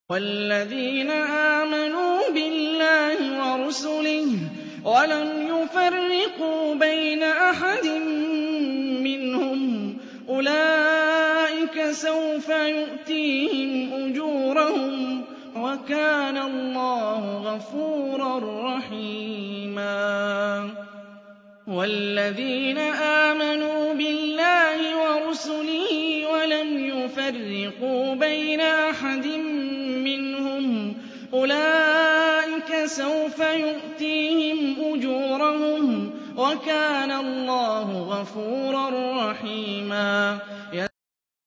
وَالَّذِينَ آمَنُوا بِاللَّهِ وَرُسُلِهِ وَلَمْ يُفَرِّقُوا بَيْنَ أَحَدٍ مِّنْهُمْ أُولَٰئِكَ سَوْفَ يُؤْتِيهِمْ أُجُورَهُمْ ۗ وَكَانَ اللَّهُ غَفُورًا رَّحِيمًا. وَالَّذِينَ آمَنُوا بِاللَّهِ وَرُسُلِهِ وَلَمْ يُفَرِّقُوا بَيْنَ أَحَدٍ مِّنْهُمْ أُولَٰئِكَ سَوْفَ يُؤْتِيهِمْ أُجُورَهُمْ ۗ وَكَانَ اللَّهُ غَفُورًا رَّحِيمًا.